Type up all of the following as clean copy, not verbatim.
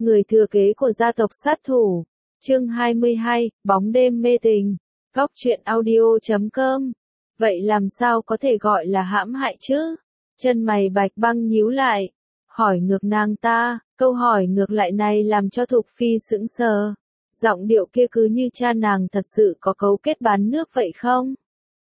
người thừa kế của gia tộc sát thủ. Chương 22, bóng đêm mê tình. Góc truyện audio.com. Vậy làm sao có thể gọi là hãm hại chứ? Chân mày Bạch Băng nhíu lại, hỏi ngược nàng ta. Câu hỏi ngược lại này làm cho Thục Phi sững sờ. Giọng điệu kia cứ như cha nàng thật sự có cấu kết bán nước vậy không?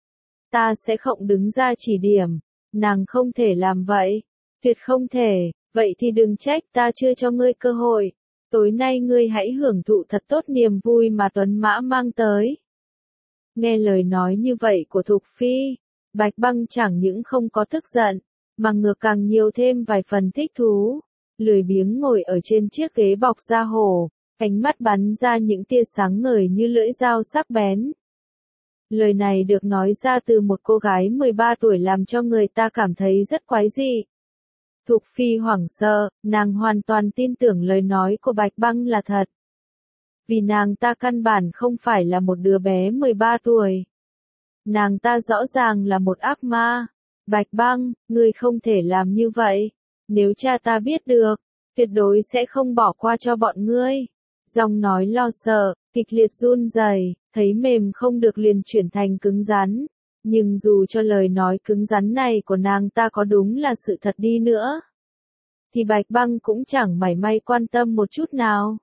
Ta sẽ không đứng ra chỉ điểm. Nàng không thể làm vậy. Tuyệt không thể. Vậy thì đừng trách ta chưa cho ngươi cơ hội. Tối nay ngươi hãy hưởng thụ thật tốt niềm vui mà Tuấn Mã mang tới. Nghe lời nói như vậy của Thục Phi, Bạch Băng chẳng những không có tức giận, mà ngược càng nhiều thêm vài phần thích thú. Lười biếng ngồi ở trên chiếc ghế bọc da hổ, ánh mắt bắn ra những tia sáng ngời như lưỡi dao sắc bén. Lời này được nói ra từ một cô gái 13 tuổi làm cho người ta cảm thấy rất quái dị. Thục Phi hoảng sợ, nàng hoàn toàn tin tưởng lời nói của Bạch Băng là thật. Vì nàng ta căn bản không phải là một đứa bé 13 tuổi. Nàng ta rõ ràng là một ác ma. Bạch Băng, ngươi không thể làm như vậy. Nếu cha ta biết được, tuyệt đối sẽ không bỏ qua cho bọn ngươi. Giọng nói lo sợ, kịch liệt run rẩy, thấy mềm không được liền chuyển thành cứng rắn. Nhưng dù cho lời nói cứng rắn này của nàng ta có đúng là sự thật đi nữa, thì Bạch Băng cũng chẳng mảy may quan tâm một chút nào.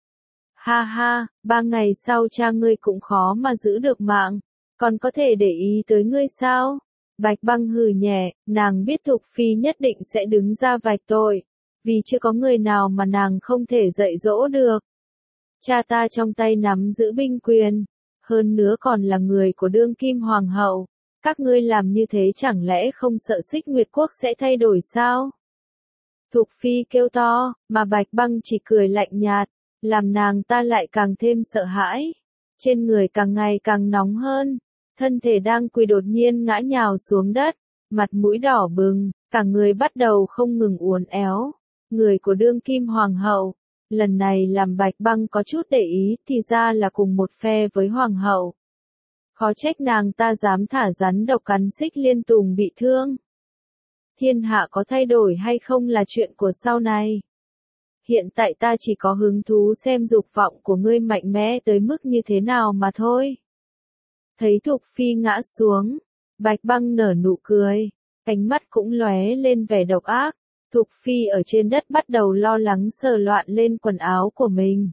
Ha ha, 3 ngày sau cha ngươi cũng khó mà giữ được mạng, còn có thể để ý tới ngươi sao? Bạch Băng hừ nhẹ, nàng biết Thục Phi nhất định sẽ đứng ra vạch tội, vì chưa có người nào mà nàng không thể dạy dỗ được. Cha ta trong tay nắm giữ binh quyền, hơn nữa còn là người của đương kim hoàng hậu, các ngươi làm như thế chẳng lẽ không sợ Xích Nguyệt Quốc sẽ thay đổi sao? Thục Phi kêu to, mà Bạch Băng chỉ cười lạnh nhạt, làm nàng ta lại càng thêm sợ hãi. Trên người càng ngày càng nóng hơn, thân thể đang quỳ đột nhiên ngã nhào xuống đất, mặt mũi đỏ bừng, cả người bắt đầu không ngừng uốn éo. Người của đương kim hoàng hậu, lần này làm Bạch Băng có chút để ý thì ra là cùng một phe với hoàng hậu. Khó trách nàng ta dám thả rắn độc cắn Xích Liên Tùng bị thương. Thiên hạ có thay đổi hay không là chuyện của sau này. Hiện tại ta chỉ có hứng thú xem dục vọng của ngươi mạnh mẽ tới mức như thế nào mà thôi. Thấy Thục Phi ngã xuống, Bạch Băng nở nụ cười, ánh mắt cũng lóe lên vẻ độc ác. Thục Phi ở trên đất bắt đầu lo lắng sờ loạn lên quần áo của mình.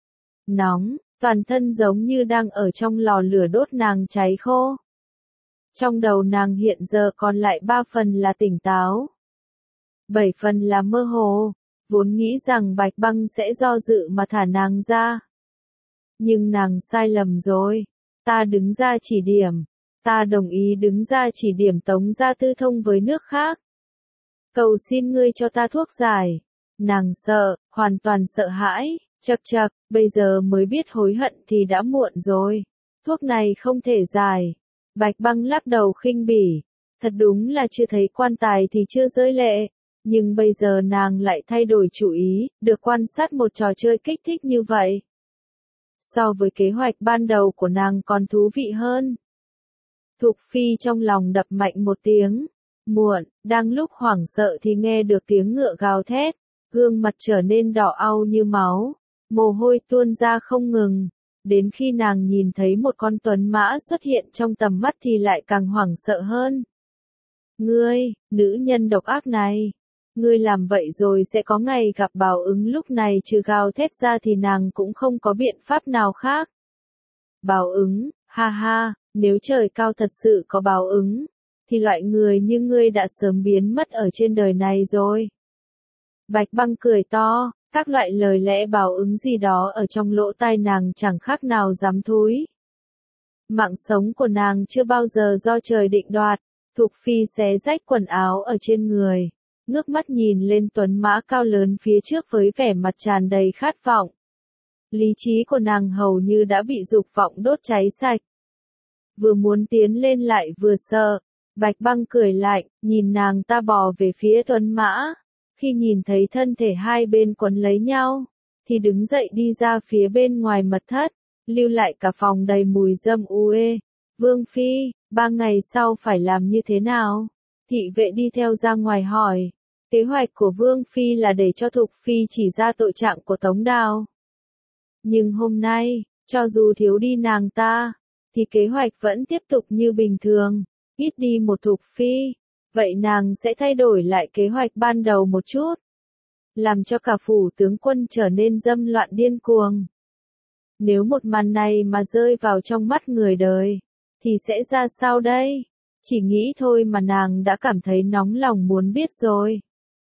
Nóng, toàn thân giống như đang ở trong lò lửa đốt nàng cháy khô. Trong đầu nàng hiện giờ còn lại 3 phần là tỉnh táo, 7 phần là mơ hồ, vốn nghĩ rằng Bạch Băng sẽ do dự mà thả nàng ra. Nhưng nàng sai lầm rồi, ta đứng ra chỉ điểm, ta đồng ý đứng ra chỉ điểm Tống Gia Tư thông với nước khác. Cầu xin ngươi cho ta thuốc giải. Nàng sợ, hoàn toàn sợ hãi, chậc chậc, bây giờ mới biết hối hận thì đã muộn rồi. Thuốc này không thể giải. Bạch Băng lắc đầu khinh bỉ, thật đúng là chưa thấy quan tài thì chưa rơi lệ, nhưng bây giờ nàng lại thay đổi chủ ý, được quan sát một trò chơi kích thích như vậy. So với kế hoạch ban đầu của nàng còn thú vị hơn. Thục Phi trong lòng đập mạnh một tiếng, muộn, đang lúc hoảng sợ thì nghe được tiếng ngựa gào thét, gương mặt trở nên đỏ au như máu, mồ hôi tuôn ra không ngừng. Đến khi nàng nhìn thấy một con tuấn mã xuất hiện trong tầm mắt thì lại càng hoảng sợ hơn. Ngươi, nữ nhân độc ác này, ngươi làm vậy rồi sẽ có ngày gặp báo ứng, lúc này trừ gào thét ra thì nàng cũng không có biện pháp nào khác. Báo ứng, ha ha, nếu trời cao thật sự có báo ứng, thì loại người như ngươi đã sớm biến mất ở trên đời này rồi. Bạch Băng cười to. Các loại lời lẽ báo ứng gì đó ở trong lỗ tai nàng chẳng khác nào dám thúi. Mạng sống của nàng chưa bao giờ do trời định đoạt. Thục Phi xé rách quần áo ở trên người, ngước mắt nhìn lên tuấn mã cao lớn phía trước với vẻ mặt tràn đầy khát vọng. Lý trí của nàng hầu như đã bị dục vọng đốt cháy sạch. Vừa muốn tiến lên lại vừa sợ. Bạch Băng cười lạnh, nhìn nàng ta bò về phía tuấn mã. Khi nhìn thấy thân thể hai bên quấn lấy nhau, thì đứng dậy đi ra phía bên ngoài mật thất, lưu lại cả phòng đầy mùi dâm uê. Vương Phi, 3 ngày sau phải làm như thế nào? Thị vệ đi theo ra ngoài hỏi. Kế hoạch của Vương Phi là để cho Thục Phi chỉ ra tội trạng của Tống Đào. Nhưng hôm nay, cho dù thiếu đi nàng ta, thì kế hoạch vẫn tiếp tục như bình thường, ít đi một Thục Phi, vậy nàng sẽ thay đổi lại kế hoạch ban đầu một chút, làm cho cả phủ tướng quân trở nên dâm loạn điên cuồng. Nếu một màn này mà rơi vào trong mắt người đời, thì sẽ ra sao đây? Chỉ nghĩ thôi mà nàng đã cảm thấy nóng lòng muốn biết rồi.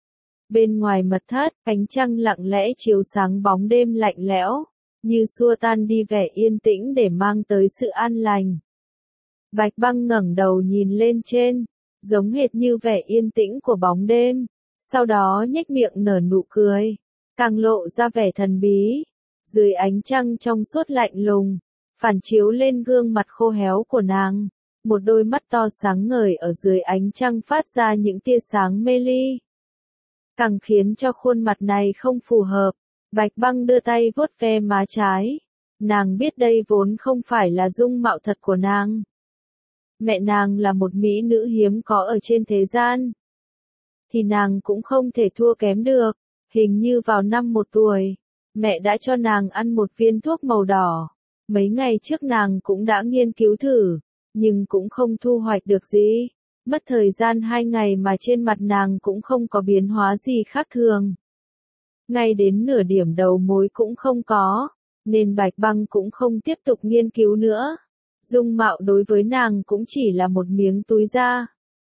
Bên ngoài mật thất, ánh trăng lặng lẽ chiếu sáng bóng đêm lạnh lẽo, như xua tan đi vẻ yên tĩnh để mang tới sự an lành. Bạch Băng ngẩng đầu nhìn lên trên, giống hệt như vẻ yên tĩnh của bóng đêm, sau đó nhếch miệng nở nụ cười, càng lộ ra vẻ thần bí. Dưới ánh trăng trong suốt lạnh lùng, phản chiếu lên gương mặt khô héo của nàng, một đôi mắt to sáng ngời ở dưới ánh trăng phát ra những tia sáng mê ly. Càng khiến cho khuôn mặt này không phù hợp, Bạch Băng đưa tay vuốt ve má trái. Nàng biết đây vốn không phải là dung mạo thật của nàng. Mẹ nàng là một mỹ nữ hiếm có ở trên thế gian. Thì nàng cũng không thể thua kém được. Hình như vào năm 1 tuổi, mẹ đã cho nàng ăn một viên thuốc màu đỏ. Mấy ngày trước nàng cũng đã nghiên cứu thử, nhưng cũng không thu hoạch được gì. Mất thời gian 2 ngày mà trên mặt nàng cũng không có biến hóa gì khác thường. Ngay đến nửa điểm đầu mối cũng không có, nên Bạch Băng cũng không tiếp tục nghiên cứu nữa. Dung mạo đối với nàng cũng chỉ là một miếng túi da.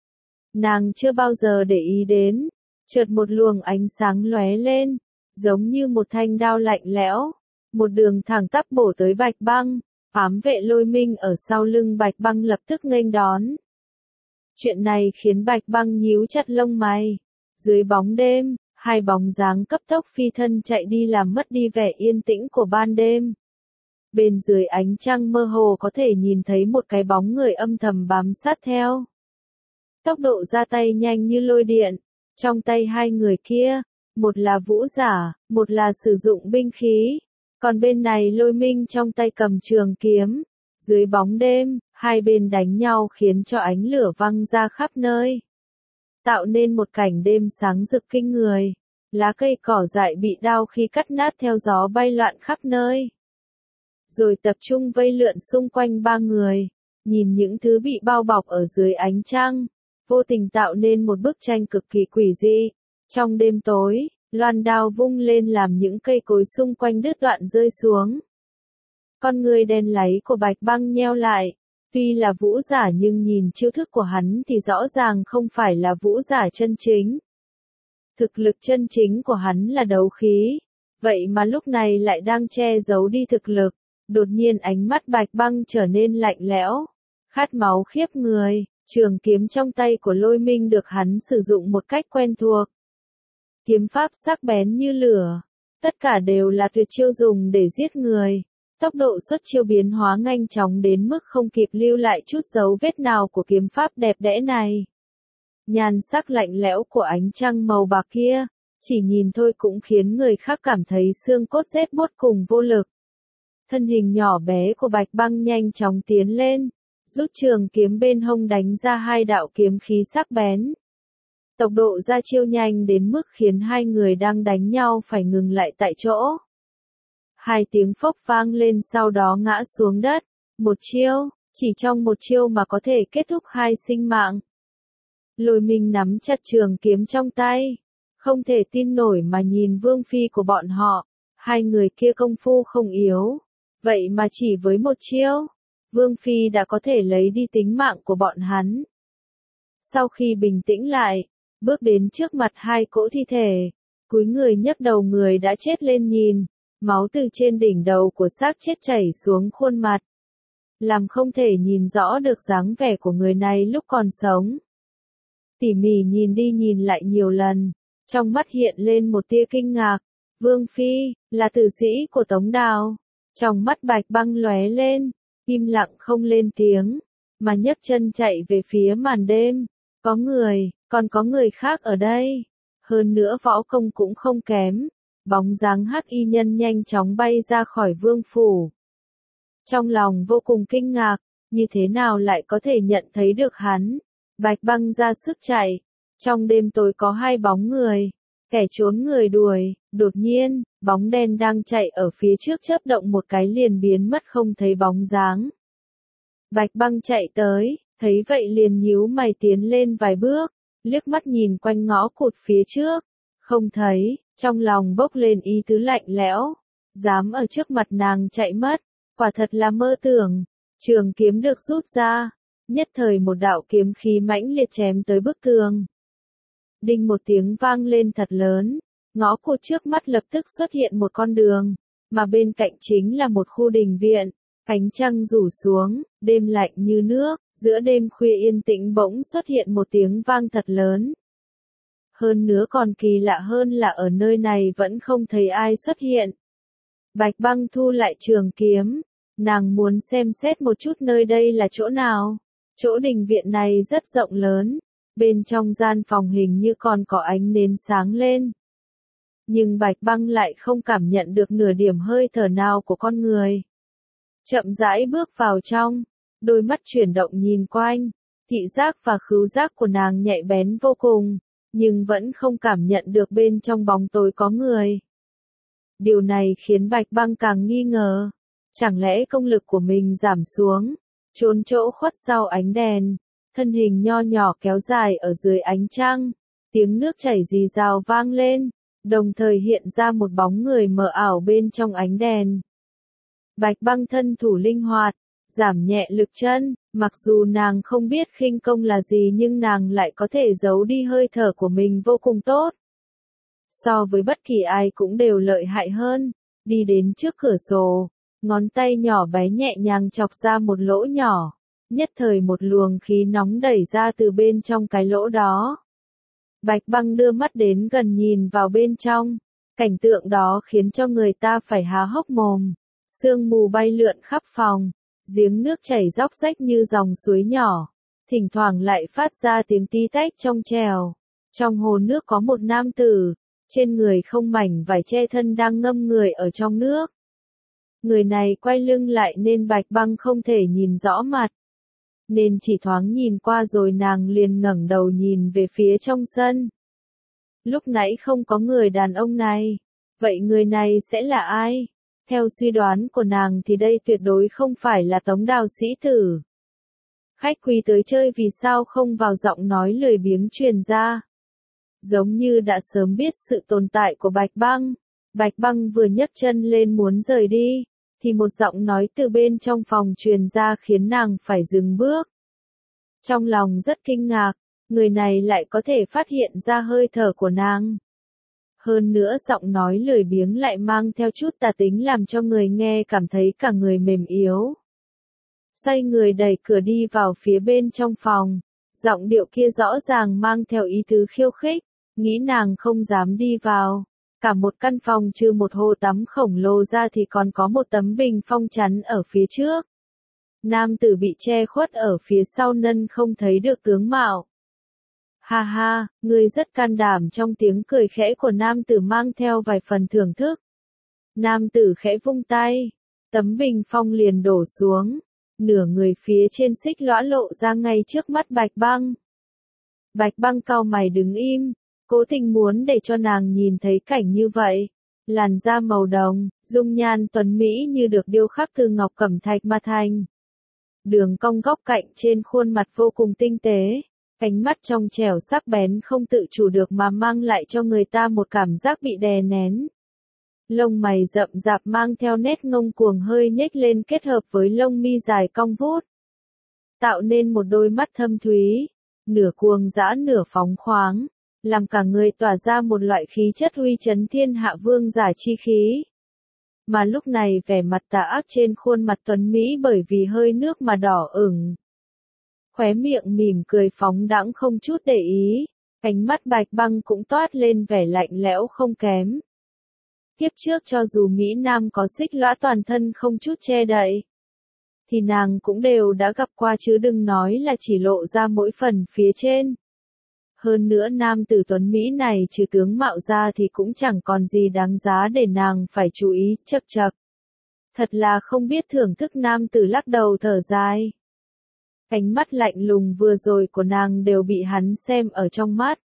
Nàng chưa bao giờ để ý đến, chợt một luồng ánh sáng lóe lên, giống như một thanh đao lạnh lẽo, một đường thẳng tắp bổ tới Bạch Băng. Ám vệ Lôi Minh ở sau lưng Bạch Băng lập tức nghênh đón. Chuyện này khiến Bạch Băng nhíu chặt lông mày. Dưới bóng đêm, hai bóng dáng cấp tốc phi thân chạy đi làm mất đi vẻ yên tĩnh của ban đêm. Bên dưới ánh trăng mơ hồ có thể nhìn thấy một cái bóng người âm thầm bám sát theo. Tốc độ ra tay nhanh như lôi điện. Trong tay hai người kia, một là vũ giả, một là sử dụng binh khí. Còn bên này Lôi Minh trong tay cầm trường kiếm. Dưới bóng đêm, hai bên đánh nhau khiến cho ánh lửa văng ra khắp nơi. Tạo nên một cảnh đêm sáng rực kinh người. Lá cây cỏ dại bị đao khi cắt nát theo gió bay loạn khắp nơi. Rồi tập trung vây lượn xung quanh ba người. Nhìn những thứ bị bao bọc ở dưới ánh trăng. Vô tình tạo nên một bức tranh cực kỳ quỷ dị. Trong đêm tối, loan đao vung lên làm những cây cối xung quanh đứt đoạn rơi xuống. Con người đen láy của Bạch Băng nheo lại. Tuy là vũ giả nhưng nhìn chiêu thức của hắn thì rõ ràng không phải là vũ giả chân chính. Thực lực chân chính của hắn là đấu khí. Vậy mà lúc này lại đang che giấu đi thực lực. Đột nhiên ánh mắt Bạch Băng trở nên lạnh lẽo. Khát máu khiếp người. Trường kiếm trong tay của Lôi Minh được hắn sử dụng một cách quen thuộc. Kiếm pháp sắc bén như lửa. Tất cả đều là tuyệt chiêu dùng để giết người. Tốc độ xuất chiêu biến hóa nhanh chóng đến mức không kịp lưu lại chút dấu vết nào của kiếm pháp đẹp đẽ này. Nhan sắc lạnh lẽo của ánh trăng màu bạc kia, chỉ nhìn thôi cũng khiến người khác cảm thấy xương cốt rét buốt cùng vô lực. Thân hình nhỏ bé của Bạch Băng nhanh chóng tiến lên, rút trường kiếm bên hông đánh ra hai đạo kiếm khí sắc bén. Tốc độ ra chiêu nhanh đến mức khiến hai người đang đánh nhau phải ngừng lại tại chỗ. Hai tiếng phốc vang lên sau đó ngã xuống đất. Một chiêu, chỉ trong một chiêu mà có thể kết thúc hai sinh mạng. Lôi Minh nắm chặt trường kiếm trong tay. Không thể tin nổi mà nhìn Vương Phi của bọn họ. Hai người kia công phu không yếu. Vậy mà chỉ với một chiêu, Vương Phi đã có thể lấy đi tính mạng của bọn hắn. Sau khi bình tĩnh lại, bước đến trước mặt hai cỗ thi thể. Cúi người nhấc đầu người đã chết lên nhìn. Máu từ trên đỉnh đầu của xác chết chảy xuống khuôn mặt. Làm không thể nhìn rõ được dáng vẻ của người này lúc còn sống. Tỉ mỉ nhìn đi nhìn lại nhiều lần. Trong mắt hiện lên một tia kinh ngạc. Vương Phi, là tử sĩ của Tống Đào. Trong mắt Bạch Băng lóe lên. Im lặng không lên tiếng. Mà nhấc chân chạy về phía màn đêm. Có người, còn có người khác ở đây. Hơn nữa võ công cũng không kém. Bóng dáng hắc y nhân nhanh chóng bay ra khỏi vương phủ. Trong lòng vô cùng kinh ngạc, như thế nào lại có thể nhận thấy được hắn. Bạch Băng ra sức chạy, Trong đêm tối có hai bóng người, kẻ trốn người đuổi, đột nhiên, bóng đen đang chạy ở phía trước chớp động một cái liền biến mất không thấy bóng dáng. Bạch Băng chạy tới, thấy vậy liền nhíu mày tiến lên vài bước, liếc mắt nhìn quanh ngõ cụt phía trước, không thấy, trong lòng bốc lên ý tứ lạnh lẽo, dám ở trước mặt nàng chạy mất, quả thật là mơ tưởng. Trường kiếm được rút ra, nhất thời một đạo kiếm khí mãnh liệt chém tới bức tường. Đinh một tiếng vang lên thật lớn, ngõ cụt trước mắt lập tức xuất hiện một con đường, mà bên cạnh chính là một khu đình viện, ánh trăng rủ xuống, đêm lạnh như nước, giữa đêm khuya yên tĩnh bỗng xuất hiện một tiếng vang thật lớn. Hơn nữa còn kỳ lạ hơn là ở nơi này vẫn không thấy ai xuất hiện. Bạch Băng thu lại trường kiếm, nàng muốn xem xét một chút nơi đây là chỗ nào. Chỗ đình viện này rất rộng lớn, bên trong gian phòng hình như còn có ánh nến sáng lên. Nhưng Bạch Băng lại không cảm nhận được nửa điểm hơi thở nào của con người. Chậm rãi bước vào trong, đôi mắt chuyển động nhìn quanh, thị giác và khứu giác của nàng nhạy bén vô cùng, nhưng vẫn không cảm nhận được bên trong bóng tối có người. Điều này khiến Bạch Băng càng nghi ngờ, chẳng lẽ công lực của mình giảm xuống, trốn chỗ khuất sau ánh đèn, thân hình nho nhỏ kéo dài ở dưới ánh trăng, tiếng nước chảy rì rào vang lên, đồng thời hiện ra một bóng người mờ ảo bên trong ánh đèn. Bạch Băng thân thủ linh hoạt, giảm nhẹ lực chân, mặc dù nàng không biết khinh công là gì nhưng nàng lại có thể giấu đi hơi thở của mình vô cùng tốt. So với bất kỳ ai cũng đều lợi hại hơn, đi đến trước cửa sổ, ngón tay nhỏ bé nhẹ nhàng chọc ra một lỗ nhỏ, nhất thời một luồng khí nóng đẩy ra từ bên trong cái lỗ đó. Bạch Băng đưa mắt đến gần nhìn vào bên trong, cảnh tượng đó khiến cho người ta phải há hốc mồm, sương mù bay lượn khắp phòng, giếng nước chảy róc rách như dòng suối nhỏ, thỉnh thoảng lại phát ra tiếng tí tách trong trèo. Trong hồ nước có một nam tử, trên người không mảnh vải che thân đang ngâm người ở trong nước. Người này quay lưng lại nên Bạch Băng không thể nhìn rõ mặt, nên chỉ thoáng nhìn qua rồi nàng liền ngẩng đầu nhìn về phía trong sân. Lúc nãy không có người đàn ông này, vậy người này sẽ là ai? Theo suy đoán của nàng thì đây tuyệt đối không phải là Tống Đào sĩ tử. Khách quý tới chơi vì sao không vào, giọng nói lười biếng truyền ra. Giống như đã sớm biết sự tồn tại của Bạch Băng. Bạch Băng vừa nhấc chân lên muốn rời đi, thì một giọng nói từ bên trong phòng truyền ra khiến nàng phải dừng bước. Trong lòng rất kinh ngạc, người này lại có thể phát hiện ra hơi thở của nàng. Hơn nữa giọng nói lười biếng lại mang theo chút tà tính làm cho người nghe cảm thấy cả người mềm yếu. Xoay người đẩy cửa đi vào phía bên trong phòng, giọng điệu kia rõ ràng mang theo ý tứ khiêu khích, nghĩ nàng không dám đi vào. Cả một căn phòng trừ một hồ tắm khổng lồ ra thì còn có một tấm bình phong chắn ở phía trước. Nam tử bị che khuất ở phía sau nên không thấy được tướng mạo. Ha ha, ngươi rất can đảm, trong tiếng cười khẽ của nam tử mang theo vài phần thưởng thức. Nam tử khẽ vung tay, tấm bình phong liền đổ xuống, nửa người phía trên xích lõa lộ ra ngay trước mắt Bạch Băng. Bạch Băng cau mày đứng im, cố tình muốn để cho nàng nhìn thấy cảnh như vậy. Làn da màu đồng, dung nhan tuấn mỹ như được điêu khắc từ ngọc cẩm thạch mà thành. Đường cong góc cạnh trên khuôn mặt vô cùng tinh tế. Ánh mắt trong trẻo sắc bén không tự chủ được mà mang lại cho người ta một cảm giác bị đè nén. Lông mày rậm rạp mang theo nét ngông cuồng hơi nhếch lên kết hợp với lông mi dài cong vút, tạo nên một đôi mắt thâm thúy, nửa cuồng dã nửa phóng khoáng, làm cả người tỏa ra một loại khí chất uy chấn thiên hạ vương giả chi khí. Mà lúc này vẻ mặt tà ác trên khuôn mặt tuấn mỹ bởi vì hơi nước mà đỏ ửng. Khóe miệng mỉm cười phóng đãng không chút để ý, ánh mắt Bạch Băng cũng toát lên vẻ lạnh lẽo không kém. Kiếp trước cho dù Mỹ Nam có xích lõa toàn thân không chút che đậy, thì nàng cũng đều đã gặp qua chứ đừng nói là chỉ lộ ra mỗi phần phía trên. Hơn nữa nam tử tuấn Mỹ này trừ tướng mạo ra thì cũng chẳng còn gì đáng giá để nàng phải chú ý, chậc chậc. Thật là không biết thưởng thức, nam tử lắc đầu thở dài. Ánh mắt lạnh lùng vừa rồi của nàng đều bị hắn xem ở trong mắt.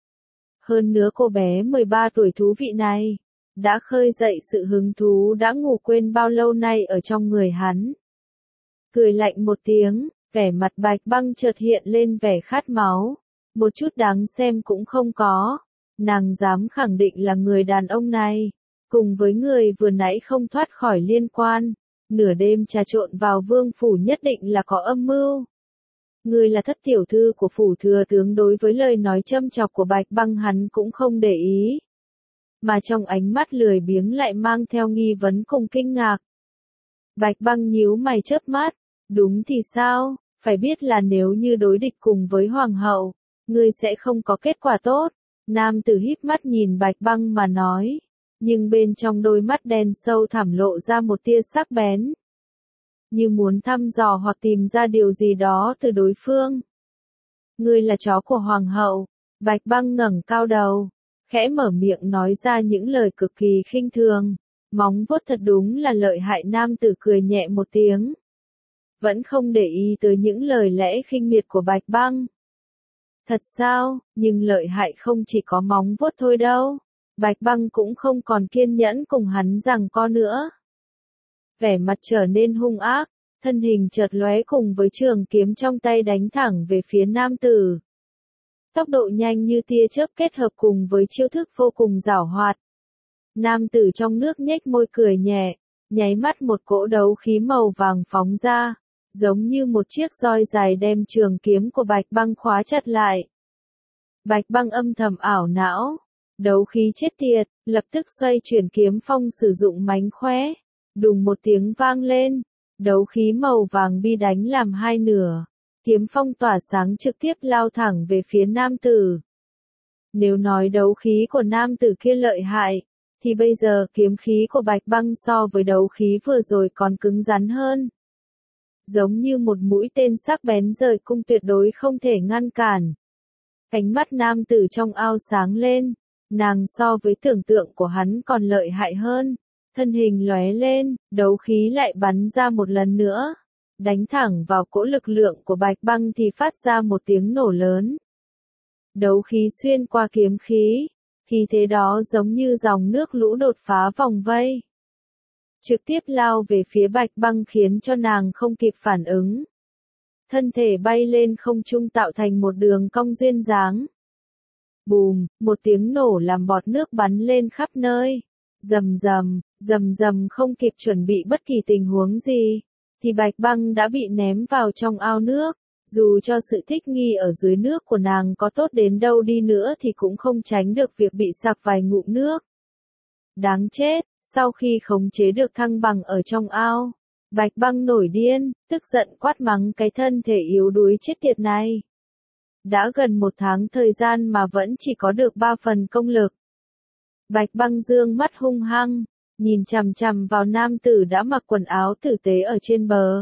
Hơn nữa cô bé 13 tuổi thú vị này, đã khơi dậy sự hứng thú đã ngủ quên bao lâu nay ở trong người hắn. Cười lạnh một tiếng, vẻ mặt Bạch Băng chợt hiện lên vẻ khát máu, một chút đáng xem cũng không có. Nàng dám khẳng định là người đàn ông này, cùng với người vừa nãy không thoát khỏi liên quan, nửa đêm trà trộn vào vương phủ nhất định là có âm mưu. Người là thất tiểu thư của phủ thừa tướng, đối với lời nói châm chọc của Bạch Băng hắn cũng không để ý. Mà trong ánh mắt lười biếng lại mang theo nghi vấn cùng kinh ngạc. Bạch Băng nhíu mày chớp mắt, đúng thì sao, phải biết là nếu như đối địch cùng với hoàng hậu, ngươi sẽ không có kết quả tốt. Nam tử híp mắt nhìn Bạch Băng mà nói, nhưng bên trong đôi mắt đen sâu thẳm lộ ra một tia sắc bén, như muốn thăm dò hoặc tìm ra điều gì đó từ đối phương. Ngươi là chó của hoàng hậu. Bạch Băng ngẩng cao đầu, khẽ mở miệng nói ra những lời cực kỳ khinh thường. Móng vuốt thật đúng là lợi hại. Nam tử cười nhẹ một tiếng, vẫn không để ý tới những lời lẽ khinh miệt của Bạch Băng. Thật sao, nhưng lợi hại không chỉ có móng vuốt thôi đâu. Bạch Băng cũng không còn kiên nhẫn cùng hắn giằng co nữa. Vẻ mặt trở nên hung ác, thân hình chợt lóe cùng với trường kiếm trong tay đánh thẳng về phía nam tử. Tốc độ nhanh như tia chớp kết hợp cùng với chiêu thức vô cùng giảo hoạt. Nam tử trong nước nhếch môi cười nhẹ, nháy mắt một cỗ đấu khí màu vàng phóng ra, giống như một chiếc roi dài đem trường kiếm của Bạch Băng khóa chặt lại. Bạch Băng âm thầm ảo não, đấu khí chết tiệt, lập tức xoay chuyển kiếm phong sử dụng mánh khóe. Đùng một tiếng vang lên, đấu khí màu vàng bi đánh làm hai nửa, kiếm phong tỏa sáng trực tiếp lao thẳng về phía nam tử. Nếu nói đấu khí của nam tử kia lợi hại, thì bây giờ kiếm khí của Bạch Băng so với đấu khí vừa rồi còn cứng rắn hơn. Giống như một mũi tên sắc bén rời cung, tuyệt đối không thể ngăn cản. Ánh mắt nam tử trong ao sáng lên, nàng so với tưởng tượng của hắn còn lợi hại hơn. Thân hình lóe lên, đấu khí lại bắn ra một lần nữa, đánh thẳng vào cỗ lực lượng của Bạch Băng thì phát ra một tiếng nổ lớn. Đấu khí xuyên qua kiếm khí, khí thế đó giống như dòng nước lũ đột phá vòng vây, trực tiếp lao về phía Bạch Băng khiến cho nàng không kịp phản ứng. Thân thể bay lên không trung tạo thành một đường cong duyên dáng. Bùm, một tiếng nổ làm bọt nước bắn lên khắp nơi. Rầm rầm, rầm rầm, không kịp chuẩn bị bất kỳ tình huống gì, thì Bạch Băng đã bị ném vào trong ao nước. Dù cho sự thích nghi ở dưới nước của nàng có tốt đến đâu đi nữa thì cũng không tránh được việc bị sặc vài ngụm nước. Đáng chết, sau khi khống chế được thăng bằng ở trong ao, Bạch Băng nổi điên, tức giận quát mắng cái thân thể yếu đuối chết tiệt này. Đã gần 1 tháng thời gian mà vẫn chỉ có được 3 phần công lực. Bạch Băng dương mắt hung hăng, nhìn chằm chằm vào nam tử đã mặc quần áo tử tế ở trên bờ.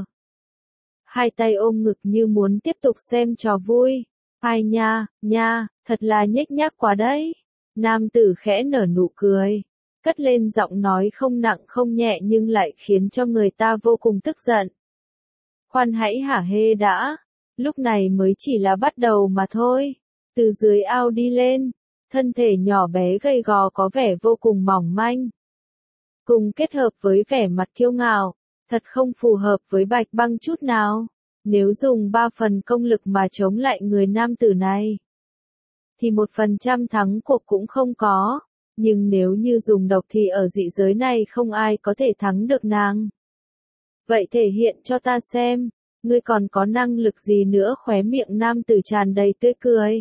Hai tay ôm ngực như muốn tiếp tục xem trò vui. Ai nha, thật là nhếch nhác quá đấy. Nam tử khẽ nở nụ cười, cất lên giọng nói không nặng không nhẹ nhưng lại khiến cho người ta vô cùng tức giận. Khoan hãy hả hê đã, lúc này mới chỉ là bắt đầu mà thôi. Từ dưới ao đi lên, thân thể nhỏ bé gầy gò có vẻ vô cùng mỏng manh, cùng kết hợp với vẻ mặt kiêu ngạo, thật không phù hợp với Bạch Băng chút nào. Nếu dùng 3 phần công lực mà chống lại người nam tử này, thì 1% thắng cuộc cũng không có. Nhưng nếu như dùng độc thì ở dị giới này không ai có thể thắng được nàng. Vậy thể hiện cho ta xem, ngươi còn có năng lực gì nữa? Khóe miệng nam tử tràn đầy tươi cười.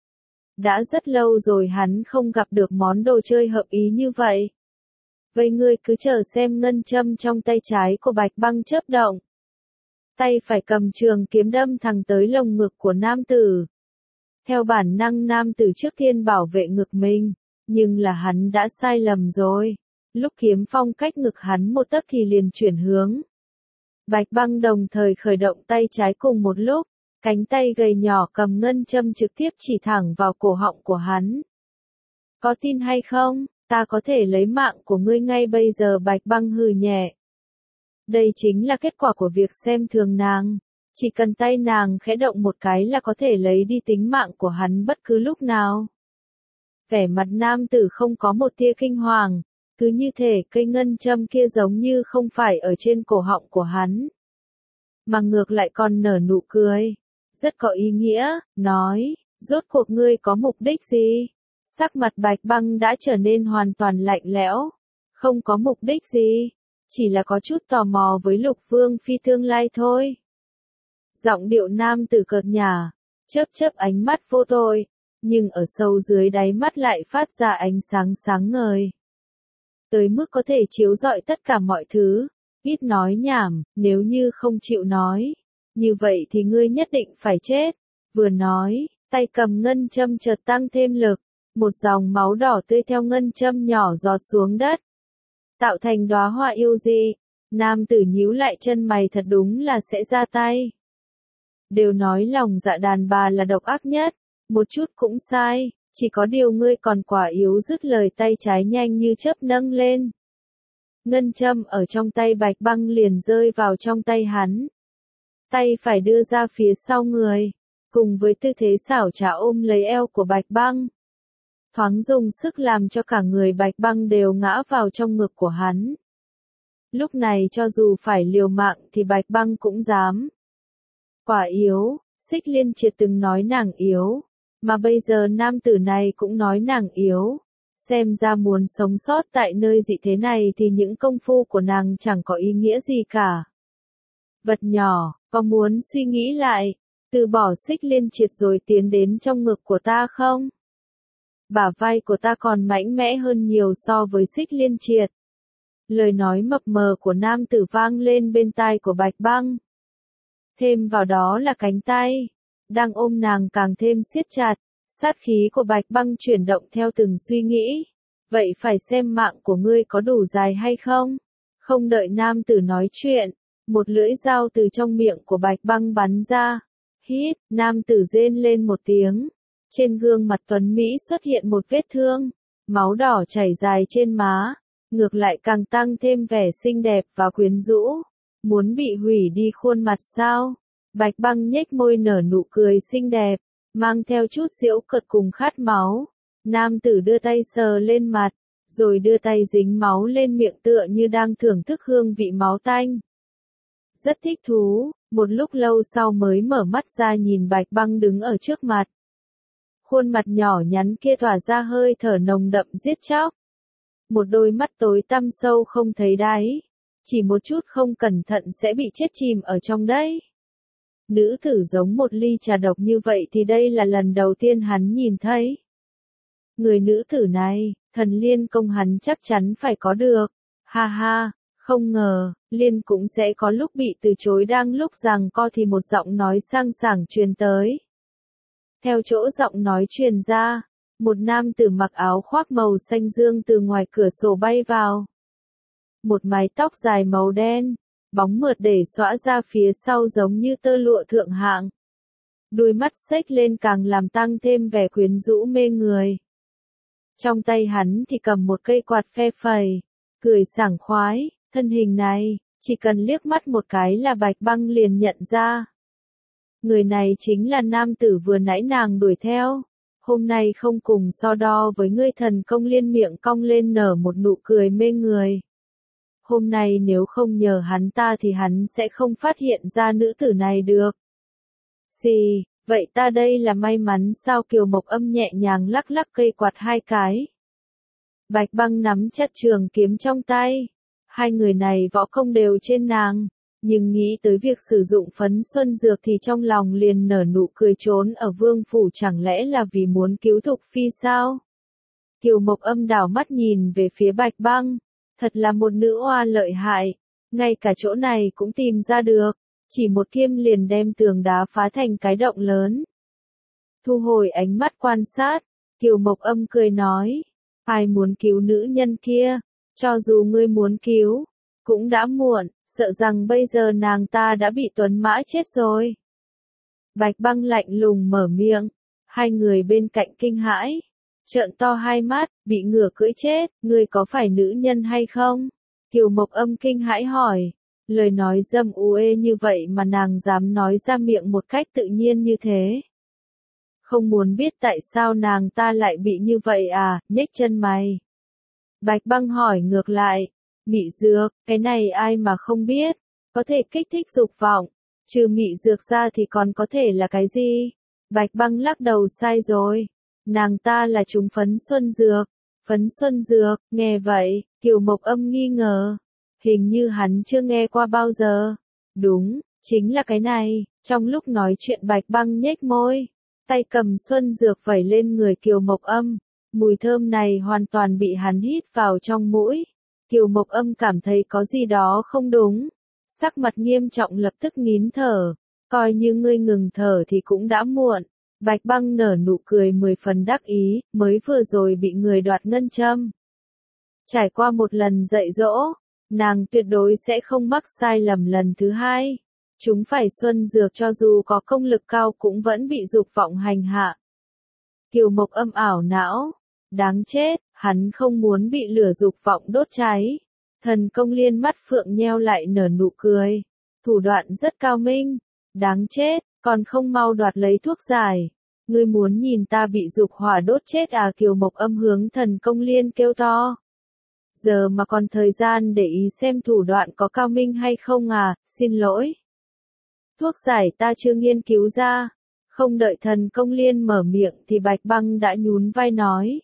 Đã rất lâu rồi hắn không gặp được món đồ chơi hợp ý như vậy. Vậy ngươi cứ chờ xem. Ngân châm trong tay trái của Bạch Băng chớp động. Tay phải cầm trường kiếm đâm thẳng tới lồng ngực của nam tử. Theo bản năng nam tử trước tiên bảo vệ ngực mình, nhưng là hắn đã sai lầm rồi. Lúc kiếm phong cách ngực hắn một tấc thì liền chuyển hướng. Bạch Băng đồng thời khởi động tay trái cùng một lúc, cánh tay gầy nhỏ cầm ngân châm trực tiếp chỉ thẳng vào cổ họng của hắn. Có tin hay không, ta có thể lấy mạng của ngươi ngay bây giờ. Bạch Băng hừ nhẹ. Đây chính là kết quả của việc xem thường nàng. Chỉ cần tay nàng khẽ động một cái là có thể lấy đi tính mạng của hắn bất cứ lúc nào. Vẻ mặt nam tử không có một tia kinh hoàng, cứ như thể cây ngân châm kia giống như không phải ở trên cổ họng của hắn, mà ngược lại còn nở nụ cười, rất có ý nghĩa, nói, rốt cuộc ngươi có mục đích gì? Sắc mặt Bạch Băng đã trở nên hoàn toàn lạnh lẽo, không có mục đích gì, chỉ là có chút tò mò với Lục Vương Phi tương lai thôi. Giọng điệu nam tử cợt nhả, chớp chớp ánh mắt vô tội, nhưng ở sâu dưới đáy mắt lại phát ra ánh sáng sáng ngời, tới mức có thể chiếu rọi tất cả mọi thứ. Ít nói nhảm, nếu như không chịu nói, như vậy thì ngươi nhất định phải chết. Vừa nói, tay cầm ngân châm chợt tăng thêm lực, một dòng máu đỏ tươi theo ngân châm nhỏ giọt xuống đất, tạo thành đóa hoa yêu dị. Nam tử nhíu lại chân mày, thật đúng là sẽ ra tay. Đều nói lòng dạ đàn bà là độc ác nhất, một chút cũng sai, chỉ có điều ngươi còn quả yếu. Dứt lời, tay trái nhanh như chớp nâng lên. Ngân châm ở trong tay Bạch Băng liền rơi vào trong tay hắn. Tay phải đưa ra phía sau người, cùng với tư thế xảo trá ôm lấy eo của Bạch Băng. Thoáng dùng sức làm cho cả người Bạch Băng đều ngã vào trong ngực của hắn. Lúc này cho dù phải liều mạng thì Bạch Băng cũng dám. Quả yếu, Xích Liên Triệt từng nói nàng yếu, mà bây giờ nam tử này cũng nói nàng yếu. Xem ra muốn sống sót tại nơi dị thế này thì những công phu của nàng chẳng có ý nghĩa gì cả. Vật nhỏ, có muốn suy nghĩ lại, từ bỏ Xích Liên Triệt rồi tiến đến trong ngực của ta không? Bả vai của ta còn mạnh mẽ hơn nhiều so với Xích Liên Triệt. Lời nói mập mờ của nam tử vang lên bên tai của Bạch Băng. Thêm vào đó là cánh tay, đang ôm nàng càng thêm siết chặt. Sát khí của Bạch Băng chuyển động theo từng suy nghĩ. Vậy phải xem mạng của ngươi có đủ dài hay không? Không đợi nam tử nói chuyện, một lưỡi dao từ trong miệng của Bạch Băng bắn ra. Hít, nam tử rên lên một tiếng. Trên gương mặt tuấn Mỹ xuất hiện một vết thương, máu đỏ chảy dài trên má, ngược lại càng tăng thêm vẻ xinh đẹp và quyến rũ. Muốn bị hủy đi khuôn mặt sao? Bạch Băng nhếch môi nở nụ cười xinh đẹp, mang theo chút giễu cợt cùng khát máu. Nam tử đưa tay sờ lên mặt, rồi đưa tay dính máu lên miệng tựa như đang thưởng thức hương vị máu tanh. Rất thích thú, một lúc lâu sau mới mở mắt ra nhìn Bạch Băng đứng ở trước mặt. Khuôn mặt nhỏ nhắn kia tỏa ra hơi thở nồng đậm giết chóc. Một đôi mắt tối tăm sâu không thấy đáy, chỉ một chút không cẩn thận sẽ bị chết chìm ở trong đấy. Nữ tử giống một ly trà độc như vậy thì đây là lần đầu tiên hắn nhìn thấy. Người nữ tử này, thần liên công hắn chắc chắn phải có được. Ha ha, không ngờ, liên cũng sẽ có lúc bị từ chối. Đang lúc giằng co thì một giọng nói sang sảng truyền tới. Theo chỗ giọng nói truyền ra, một nam tử mặc áo khoác màu xanh dương từ ngoài cửa sổ bay vào. Một mái tóc dài màu đen, bóng mượt để xõa ra phía sau giống như tơ lụa thượng hạng. Đôi mắt xếch lên càng làm tăng thêm vẻ quyến rũ mê người. Trong tay hắn thì cầm một cây quạt phe phẩy, cười sảng khoái. Thân hình này, chỉ cần liếc mắt một cái là Bạch Băng liền nhận ra. Người này chính là nam tử vừa nãy nàng đuổi theo. Hôm nay không cùng so đo với ngươi. Thần công liên miệng cong lên nở một nụ cười mê người. Hôm nay nếu không nhờ hắn ta thì hắn sẽ không phát hiện ra nữ tử này được. Gì, vậy ta đây là may mắn sao? Kiều Mộc Âm nhẹ nhàng lắc lắc cây quạt hai cái. Bạch Băng nắm chặt trường kiếm trong tay. Hai người này võ công đều trên nàng, nhưng nghĩ tới việc sử dụng phấn xuân dược thì trong lòng liền nở nụ cười. Trốn ở vương phủ chẳng lẽ là vì muốn cứu Thục Phi sao? Kiều Mộc Âm đảo mắt nhìn về phía Bạch Băng. Thật là một nữ oa lợi hại, ngay cả chỗ này cũng tìm ra được, chỉ một kiếm liền đem tường đá phá thành cái động lớn. Thu hồi ánh mắt quan sát, Kiều Mộc Âm cười nói, ai muốn cứu nữ nhân kia, cho dù ngươi muốn cứu, cũng đã muộn, sợ rằng bây giờ nàng ta đã bị tuấn mã chết rồi. Bạch Băng lạnh lùng mở miệng, hai người bên cạnh kinh hãi. Trợn to hai mắt, bị ngựa cưỡi chết, ngươi có phải nữ nhân hay không? Kiều Mộc Âm kinh hãi hỏi, lời nói dâm uê như vậy mà nàng dám nói ra miệng một cách tự nhiên như thế. Không muốn biết tại sao nàng ta lại bị như vậy à, nhếch chân mày. Bạch Băng hỏi ngược lại, mị dược, cái này ai mà không biết, có thể kích thích dục vọng, trừ mị dược ra thì còn có thể là cái gì? Bạch Băng lắc đầu sai rồi, nàng ta là trúng phấn xuân dược. Phấn xuân dược, nghe vậy, Kiều Mộc Âm nghi ngờ, hình như hắn chưa nghe qua bao giờ. Đúng, chính là cái này, trong lúc nói chuyện Bạch Băng nhếch môi, tay cầm xuân dược vẩy lên người Kiều Mộc Âm, mùi thơm này hoàn toàn bị hắn hít vào trong mũi. Kiều Mộc Âm cảm thấy có gì đó không đúng, sắc mặt nghiêm trọng lập tức nín thở, coi như ngươi ngừng thở thì cũng đã muộn. Bạch Băng nở nụ cười 10 phần đắc ý, mới vừa rồi bị người đoạt ngân châm. Trải qua một lần dạy dỗ, nàng tuyệt đối sẽ không mắc sai lầm lần thứ hai. Chúng phải xuân dược cho dù có công lực cao cũng vẫn bị dục vọng hành hạ. Kiều Mộc Âm ảo não, đáng chết, hắn không muốn bị lửa dục vọng đốt cháy. Thần Công Liên mắt phượng nheo lại nở nụ cười, thủ đoạn rất cao minh, đáng chết, còn không mau đoạt lấy thuốc giải. Ngươi muốn nhìn ta bị dục hỏa đốt chết à? Kiều Mộc Âm hướng Thần Công Liên kêu to. Giờ mà còn thời gian để ý xem thủ đoạn có cao minh hay không à, xin lỗi. Thuốc giải ta chưa nghiên cứu ra. Không đợi Thần Công Liên mở miệng thì Bạch Băng đã nhún vai nói.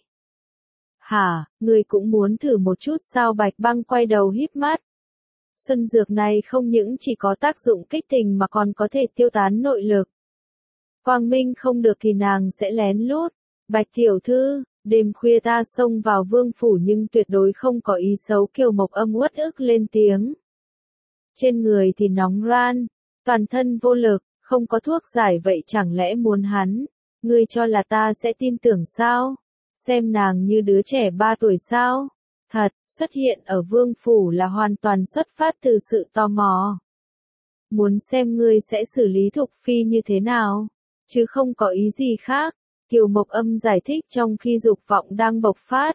Hả, ngươi cũng muốn thử một chút sao? Bạch Băng quay đầu híp mắt. Xuân dược này không những chỉ có tác dụng kích tình mà còn có thể tiêu tán nội lực. Quang minh không được thì nàng sẽ lén lút. Bạch tiểu thư, đêm khuya ta xông vào vương phủ nhưng tuyệt đối không có ý xấu. Kiều Mộc Âm uất ức lên tiếng. Trên người thì nóng ran, toàn thân vô lực, không có thuốc giải vậy chẳng lẽ muốn hắn? Ngươi cho là ta sẽ tin tưởng sao? Xem nàng như đứa trẻ 3 tuổi sao? Thật, xuất hiện ở vương phủ là hoàn toàn xuất phát từ sự tò mò. Muốn xem ngươi sẽ xử lý Thục Phi như thế nào, chứ không có ý gì khác. Kiều Mộc Âm giải thích trong khi dục vọng đang bộc phát.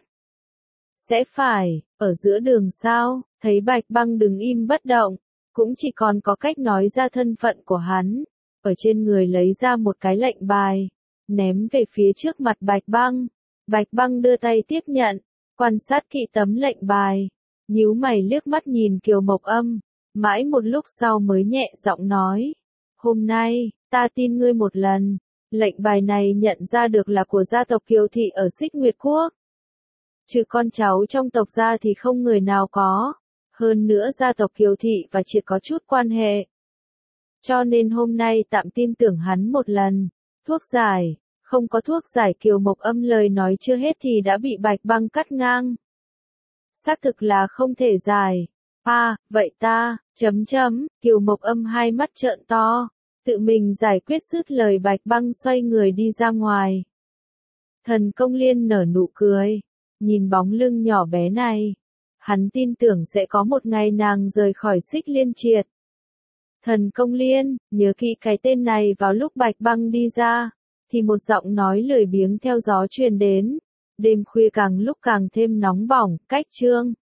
Sẽ phải, ở giữa đường sao, thấy Bạch Băng đứng im bất động, cũng chỉ còn có cách nói ra thân phận của hắn. Ở trên người lấy ra một cái lệnh bài, ném về phía trước mặt Bạch Băng. Bạch Băng đưa tay tiếp nhận, quan sát kỹ tấm lệnh bài, nhíu mày liếc mắt nhìn Kiều Mộc Âm, mãi một lúc sau mới nhẹ giọng nói. Hôm nay, ta tin ngươi một lần, lệnh bài này nhận ra được là của gia tộc Kiều Thị ở Xích Nguyệt Quốc. Trừ con cháu trong tộc gia thì không người nào có, hơn nữa gia tộc Kiều Thị và Triệt có chút quan hệ. Cho nên hôm nay tạm tin tưởng hắn một lần. Thuốc giải, không có thuốc giải. Kiều Mộc Âm lời nói chưa hết thì đã bị Bạch Băng cắt ngang. Xác thực là không thể giải. À, vậy ta, Kiều Mộc Âm hai mắt trợn to, tự mình giải quyết. Dứt lời Bạch Băng xoay người đi ra ngoài. Thần Công Liên nở nụ cười, nhìn bóng lưng nhỏ bé này. Hắn tin tưởng sẽ có một ngày nàng rời khỏi Xích Liên Triệt. Thần Công Liên, nhớ kỹ cái tên này. Vào lúc Bạch Băng đi ra, thì một giọng nói lười biếng theo gió truyền đến. Đêm khuya càng lúc càng thêm nóng bỏng, cách chương.